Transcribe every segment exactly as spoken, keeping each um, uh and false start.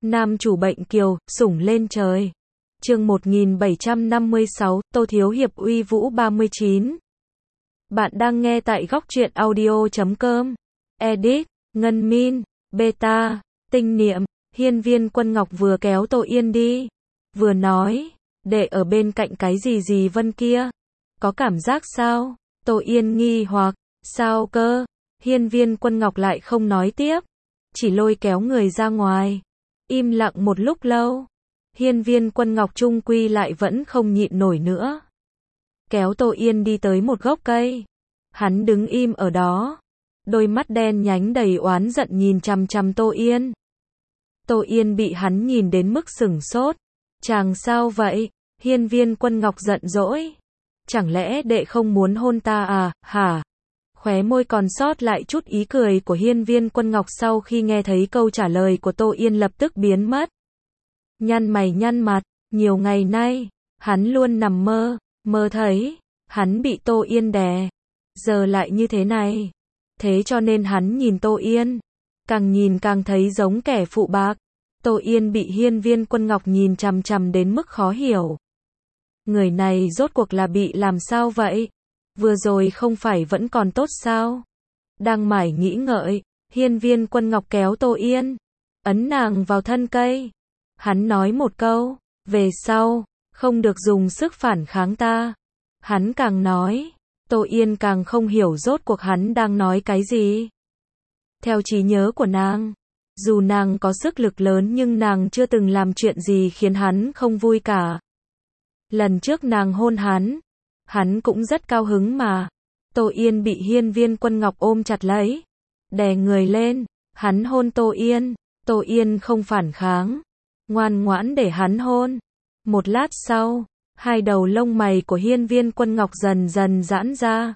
Nam chủ bệnh kiều, sủng lên trời. Chương một nghìn bảy trăm năm mươi sáu, Tô Thiếu Hiệp uy vũ ba mươi chín. Bạn đang nghe tại góc truyện audio chấm com. Edit, Ngân Min, Beta, Tinh Niệm. Hiên Viên Quân Ngọc vừa kéo Tô Yên đi, vừa nói, để ở bên cạnh cái gì gì Vân kia. Có cảm giác sao? Tô Yên nghi hoặc, sao cơ? Hiên Viên Quân Ngọc lại không nói tiếp, chỉ lôi kéo người ra ngoài. Im lặng một lúc lâu, Hiên Viên Quân Ngọc trung quy lại vẫn không nhịn nổi nữa. Kéo Tô Yên đi tới một gốc cây. Hắn đứng im ở đó, đôi mắt đen nhánh đầy oán giận nhìn chằm chằm Tô Yên. Tô Yên bị hắn nhìn đến mức sửng sốt. Chàng sao vậy? Hiên Viên Quân Ngọc giận dỗi. Chẳng lẽ đệ không muốn hôn ta à, hả? Khóe môi còn sót lại chút ý cười của Hiên Viên Quân Ngọc sau khi nghe thấy câu trả lời của Tô Yên lập tức biến mất. Nhăn mày nhăn mặt, nhiều ngày nay, hắn luôn nằm mơ, mơ thấy, hắn bị Tô Yên đè. Giờ lại như thế này. Thế cho nên hắn nhìn Tô Yên, càng nhìn càng thấy giống kẻ phụ bạc. Tô Yên bị Hiên Viên Quân Ngọc nhìn chằm chằm đến mức khó hiểu. Người này rốt cuộc là bị làm sao vậy? Vừa rồi không phải vẫn còn tốt sao? Đang mải nghĩ ngợi, Hiên Viên Quân Ngọc kéo Tô Yên, ấn nàng vào thân cây. Hắn nói một câu, về sau, không được dùng sức phản kháng ta. Hắn càng nói, Tô Yên càng không hiểu rốt cuộc hắn đang nói cái gì. Theo trí nhớ của nàng, dù nàng có sức lực lớn nhưng nàng chưa từng làm chuyện gì khiến hắn không vui cả. Lần trước nàng hôn hắn, hắn cũng rất cao hứng mà. Tô Yên bị Hiên Viên Quân Ngọc ôm chặt lấy, đè người lên, hắn hôn Tô Yên. Tô Yên không phản kháng, ngoan ngoãn để hắn hôn. Một lát sau, hai đầu lông mày của Hiên Viên Quân Ngọc dần dần giãn ra.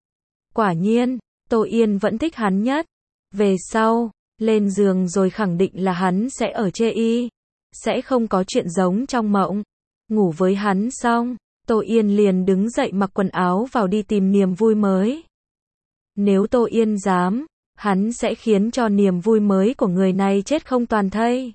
Quả nhiên, Tô Yên vẫn thích hắn nhất. Về sau, lên giường rồi khẳng định là hắn sẽ ở chê y, sẽ không có chuyện giống trong mộng. Ngủ với hắn xong, Tô Yên liền đứng dậy mặc quần áo vào đi tìm niềm vui mới. Nếu Tô Yên dám, hắn sẽ khiến cho niềm vui mới của người này chết không toàn thây.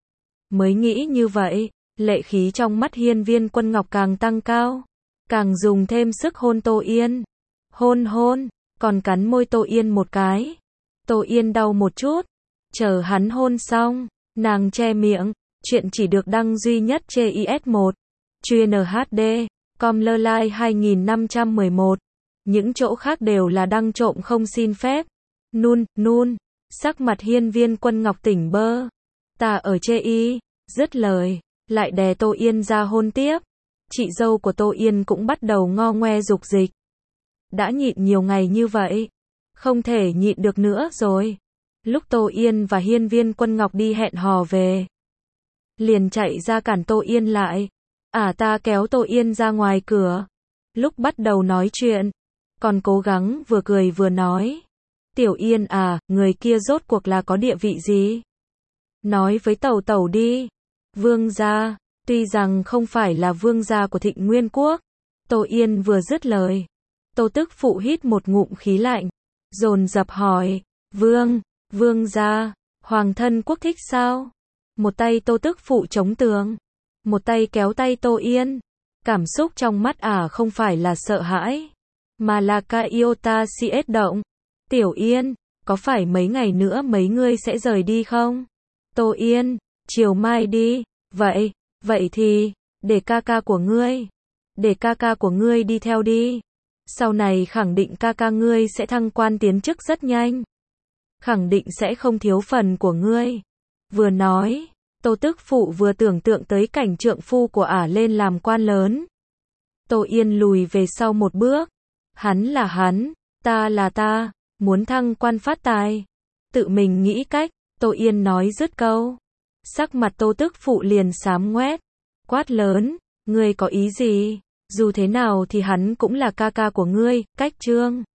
Mới nghĩ như vậy, lệ khí trong mắt Hiên Viên Quân Ngọc càng tăng cao, càng dùng thêm sức hôn Tô Yên. Hôn hôn, còn cắn môi Tô Yên một cái. Tô Yên đau một chút, chờ hắn hôn xong, nàng che miệng. Chuyện chỉ được đăng duy nhất trên i ét một, chuyên hát đê, com lơ lai hai nghìn năm trăm mười một. Những chỗ khác đều là đăng trộm không xin phép. Nun, nun, sắc mặt Hiên Viên Quân Ngọc tỉnh bơ. Ta ở chê y, dứt lời, lại đè Tô Yên ra hôn tiếp. Chị dâu của Tô Yên cũng bắt đầu ngo ngoe dục dịch. Đã nhịn nhiều ngày như vậy, không thể nhịn được nữa rồi. Lúc Tô Yên và Hiên Viên Quân Ngọc đi hẹn hò về, liền chạy ra cản Tô Yên lại. À ta kéo Tô Yên ra ngoài cửa. Lúc bắt đầu nói chuyện, còn cố gắng vừa cười vừa nói. Tiểu Yên à, người kia rốt cuộc là có địa vị gì? Nói với Tẩu Tẩu đi. Vương gia, tuy rằng không phải là vương gia của Thịnh Nguyên Quốc. Tô Yên vừa dứt lời, Tô Tức Phụ hít một ngụm khí lạnh, dồn dập hỏi, Vương, vương gia, hoàng thân quốc thích sao? Một tay Tô Tức Phụ chống tường, một tay kéo tay Tô Yên. Cảm xúc trong mắt ả à không phải là sợ hãi, mà là ca iota siết động. Tiểu Yên, có phải mấy ngày nữa mấy ngươi sẽ rời đi không? Tô Yên, chiều mai đi. Vậy, vậy thì, để ca ca của ngươi, để ca ca của ngươi đi theo đi. Sau này khẳng định ca ca ngươi sẽ thăng quan tiến chức rất nhanh. Khẳng định sẽ không thiếu phần của ngươi. Vừa nói, Tô Tức Phụ vừa tưởng tượng tới cảnh trượng phu của ả lên làm quan lớn. Tô Yên lùi về sau một bước. Hắn là hắn, ta là ta, muốn thăng quan phát tài, tự mình nghĩ cách. Tô Yên nói dứt câu, sắc mặt Tô Tức Phụ liền xám ngoét, quát lớn, ngươi có ý gì? Dù thế nào thì hắn cũng là ca ca của ngươi, cách trương.